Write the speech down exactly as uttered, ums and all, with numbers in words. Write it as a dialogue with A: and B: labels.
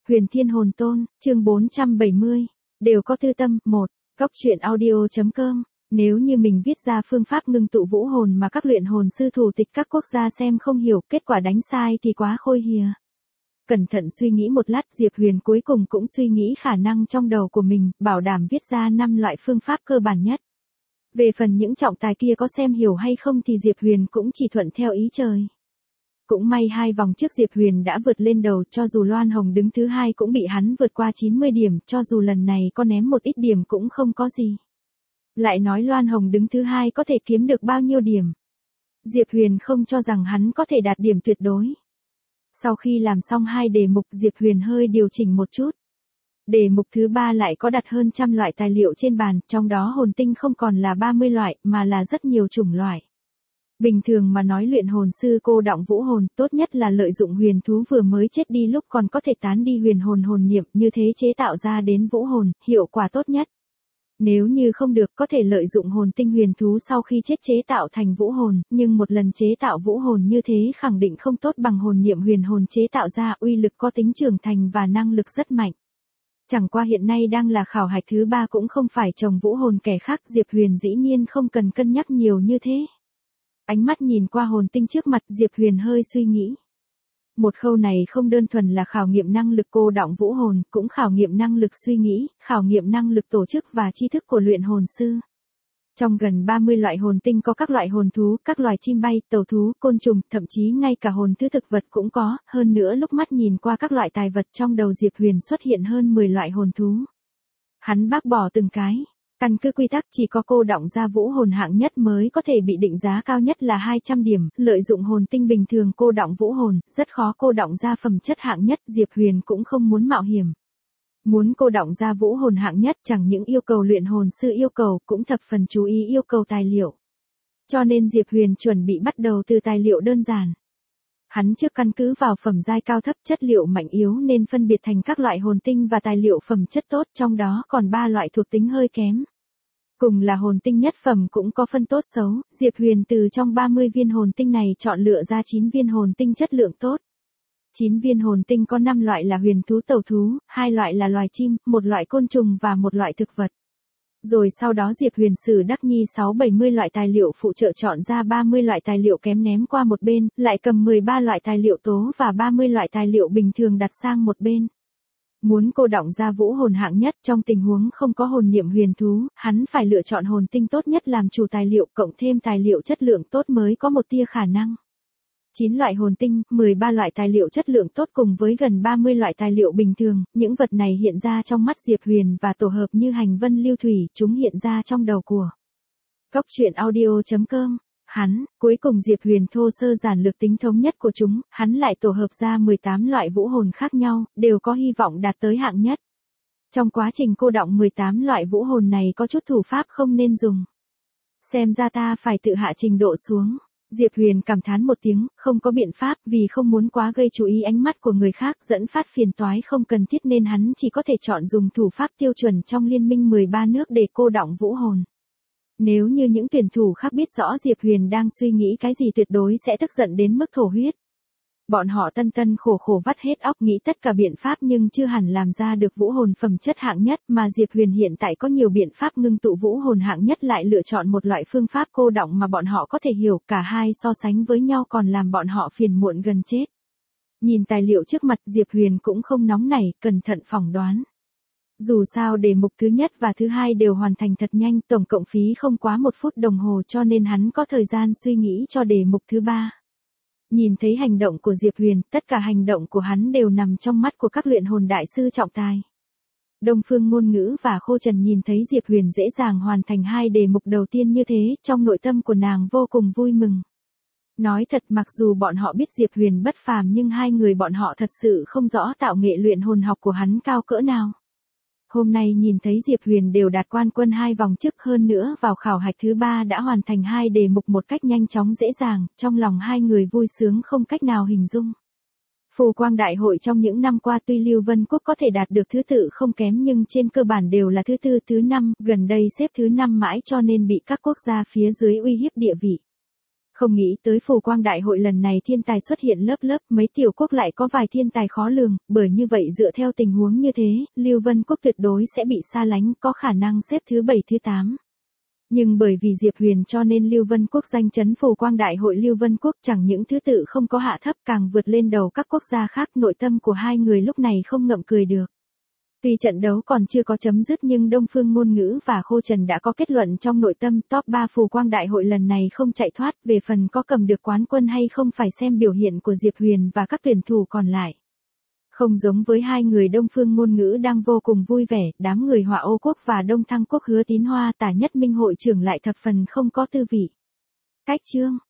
A: Huyền Thiên Hồn Tôn, chương bốn trăm bảy mươi, đều có tư tâm. Một. Góc truyện audio.com. Nếu như mình viết ra phương pháp ngưng tụ vũ hồn mà các luyện hồn sư thủ tịch các quốc gia xem không hiểu, kết quả đánh sai thì quá khôi hìa. Cẩn thận suy nghĩ một lát, Diệp Huyền cuối cùng cũng suy nghĩ khả năng trong đầu của mình, bảo đảm viết ra năm loại phương pháp cơ bản nhất. Về phần những trọng tài kia có xem hiểu hay không thì Diệp Huyền cũng chỉ thuận theo ý trời. Cũng may hai vòng trước Diệp Huyền đã vượt lên đầu, cho dù Loan Hồng đứng thứ hai cũng bị hắn vượt qua chín mươi điểm, cho dù lần này có ném một ít điểm cũng không có gì. Lại nói Loan Hồng đứng thứ hai có thể kiếm được bao nhiêu điểm. Diệp Huyền không cho rằng hắn có thể đạt điểm tuyệt đối. Sau khi làm xong hai đề mục, Diệp Huyền hơi điều chỉnh một chút. Đề mục thứ ba lại có đặt hơn trăm loại tài liệu trên bàn, trong đó hồn tinh không còn là ba mươi loại, mà là rất nhiều chủng loại. Bình thường mà nói luyện hồn sư cô đọng vũ hồn, tốt nhất là lợi dụng huyền thú vừa mới chết đi lúc còn có thể tán đi huyền hồn hồn niệm, như thế chế tạo ra đến vũ hồn, hiệu quả tốt nhất. Nếu như không được, có thể lợi dụng hồn tinh huyền thú sau khi chết chế tạo thành vũ hồn, nhưng một lần chế tạo vũ hồn như thế khẳng định không tốt bằng hồn niệm huyền hồn chế tạo ra, uy lực có tính trưởng thành và năng lực rất mạnh. Chẳng qua hiện nay đang là khảo hạch thứ ba cũng không phải trồng vũ hồn kẻ khác, Diệp Huyền dĩ nhiên không cần cân nhắc nhiều như thế. Ánh mắt nhìn qua hồn tinh trước mặt, Diệp Huyền hơi suy nghĩ. Một khâu này không đơn thuần là khảo nghiệm năng lực cô đọng vũ hồn, cũng khảo nghiệm năng lực suy nghĩ, khảo nghiệm năng lực tổ chức và tri thức của luyện hồn sư. Trong gần ba mươi loại hồn tinh có các loại hồn thú, các loài chim bay, tàu thú, côn trùng, thậm chí ngay cả hồn thứ thực vật cũng có, hơn nữa lúc mắt nhìn qua các loại tài vật trong đầu Diệp Huyền xuất hiện hơn mười loại hồn thú. Hắn bác bỏ từng cái. Căn cứ quy tắc chỉ có cô đọng ra vũ hồn hạng nhất mới có thể bị định giá cao nhất là hai trăm điểm, lợi dụng hồn tinh bình thường cô đọng vũ hồn, rất khó cô đọng ra phẩm chất hạng nhất, Diệp Huyền cũng không muốn mạo hiểm. Muốn cô đọng ra vũ hồn hạng nhất chẳng những yêu cầu luyện hồn sư yêu cầu, cũng thập phần chú ý yêu cầu tài liệu. Cho nên Diệp Huyền chuẩn bị bắt đầu từ tài liệu đơn giản. Hắn trước căn cứ vào phẩm giai cao thấp, chất liệu mạnh yếu nên phân biệt thành các loại hồn tinh và tài liệu phẩm chất tốt, trong đó còn ba loại thuộc tính hơi kém. Cùng là hồn tinh nhất phẩm cũng có phân tốt xấu, Diệp Huyền từ trong ba mươi viên hồn tinh này chọn lựa ra chín viên hồn tinh chất lượng tốt. chín viên hồn tinh có năm loại là huyền thú tẩu thú, hai loại là loài chim, một loại côn trùng và một loại thực vật. Rồi sau đó Diệp Huyền sử đắc nhi sáu bảy mươi loại tài liệu phụ trợ chọn ra ba mươi loại tài liệu kém ném qua một bên, lại cầm mười ba loại tài liệu tố và ba mươi loại tài liệu bình thường đặt sang một bên. Muốn cô đọng ra vũ hồn hạng nhất trong tình huống không có hồn niệm huyền thú, hắn phải lựa chọn hồn tinh tốt nhất làm chủ tài liệu, cộng thêm tài liệu chất lượng tốt mới có một tia khả năng. chín loại hồn tinh, mười ba loại tài liệu chất lượng tốt cùng với gần ba mươi loại tài liệu bình thường, những vật này hiện ra trong mắt Diệp Huyền và tổ hợp như hành vân lưu thủy, chúng hiện ra trong đầu của Góc truyện audio.com. Hắn, cuối cùng Diệp Huyền thô sơ giản lược tính thống nhất của chúng, hắn lại tổ hợp ra mười tám loại vũ hồn khác nhau, đều có hy vọng đạt tới hạng nhất. Trong quá trình cô đọng mười tám loại vũ hồn này có chút thủ pháp không nên dùng. Xem ra ta phải tự hạ trình độ xuống. Diệp Huyền cảm thán một tiếng, không có biện pháp, vì không muốn quá gây chú ý ánh mắt của người khác dẫn phát phiền toái không cần thiết nên hắn chỉ có thể chọn dùng thủ pháp tiêu chuẩn trong liên minh mười ba nước để cô đọng vũ hồn. Nếu như những tuyển thủ khác biết rõ Diệp Huyền đang suy nghĩ cái gì tuyệt đối sẽ tức giận đến mức thổ huyết. Bọn họ tân tân khổ khổ vắt hết óc nghĩ tất cả biện pháp nhưng chưa hẳn làm ra được vũ hồn phẩm chất hạng nhất, mà Diệp Huyền hiện tại có nhiều biện pháp ngưng tụ vũ hồn hạng nhất lại lựa chọn một loại phương pháp cô đọng mà bọn họ có thể hiểu, cả hai so sánh với nhau còn làm bọn họ phiền muộn gần chết. Nhìn tài liệu trước mặt Diệp Huyền cũng không nóng nảy, cẩn thận phỏng đoán. Dù sao đề mục thứ nhất và thứ hai đều hoàn thành thật nhanh, tổng cộng phí không quá một phút đồng hồ cho nên hắn có thời gian suy nghĩ cho đề mục thứ ba. Nhìn thấy hành động của Diệp Huyền, tất cả hành động của hắn đều nằm trong mắt của các luyện hồn đại sư trọng tài. Đông Phương Ngôn Ngữ và Khô Trần nhìn thấy Diệp Huyền dễ dàng hoàn thành hai đề mục đầu tiên như thế, trong nội tâm của nàng vô cùng vui mừng. Nói thật, mặc dù bọn họ biết Diệp Huyền bất phàm nhưng hai người bọn họ thật sự không rõ tạo nghệ luyện hồn học của hắn cao cỡ nào. Hôm nay nhìn thấy Diệp Huyền đều đạt quan quân hai vòng trước, hơn nữa vào khảo hạch thứ ba đã hoàn thành hai đề mục một cách nhanh chóng dễ dàng, trong lòng hai người vui sướng không cách nào hình dung. Phù Quang Đại hội trong những năm qua tuy Lưu Vân Quốc có thể đạt được thứ tự không kém nhưng trên cơ bản đều là thứ tư thứ năm, gần đây xếp thứ năm mãi cho nên bị các quốc gia phía dưới uy hiếp địa vị. Không nghĩ tới phù quang đại hội lần này thiên tài xuất hiện lớp lớp, mấy tiểu quốc lại có vài thiên tài khó lường, bởi như vậy dựa theo tình huống như thế, Lưu Vân Quốc tuyệt đối sẽ bị xa lánh, có khả năng xếp thứ bảy thứ tám. Nhưng bởi vì Diệp Huyền cho nên Lưu Vân Quốc danh chấn phù quang đại hội Lưu Vân Quốc chẳng những thứ tự không có hạ thấp càng vượt lên đầu các quốc gia khác, nội tâm của hai người lúc này không ngậm cười được. Tuy trận đấu còn chưa có chấm dứt nhưng Đông Phương Ngôn Ngữ và Khô Trần đã có kết luận trong nội tâm top ba phù quang đại hội lần này không chạy thoát, về phần có cầm được quán quân hay không phải xem biểu hiện của Diệp Huyền và các tuyển thủ còn lại. Không giống với hai người Đông Phương Ngôn Ngữ đang vô cùng vui vẻ, đám người Hỏa Ô Quốc và Đông Thăng Quốc Hứa Tín Hoa Tả Nhất Minh hội trưởng lại thập phần không có tư vị. Cách chương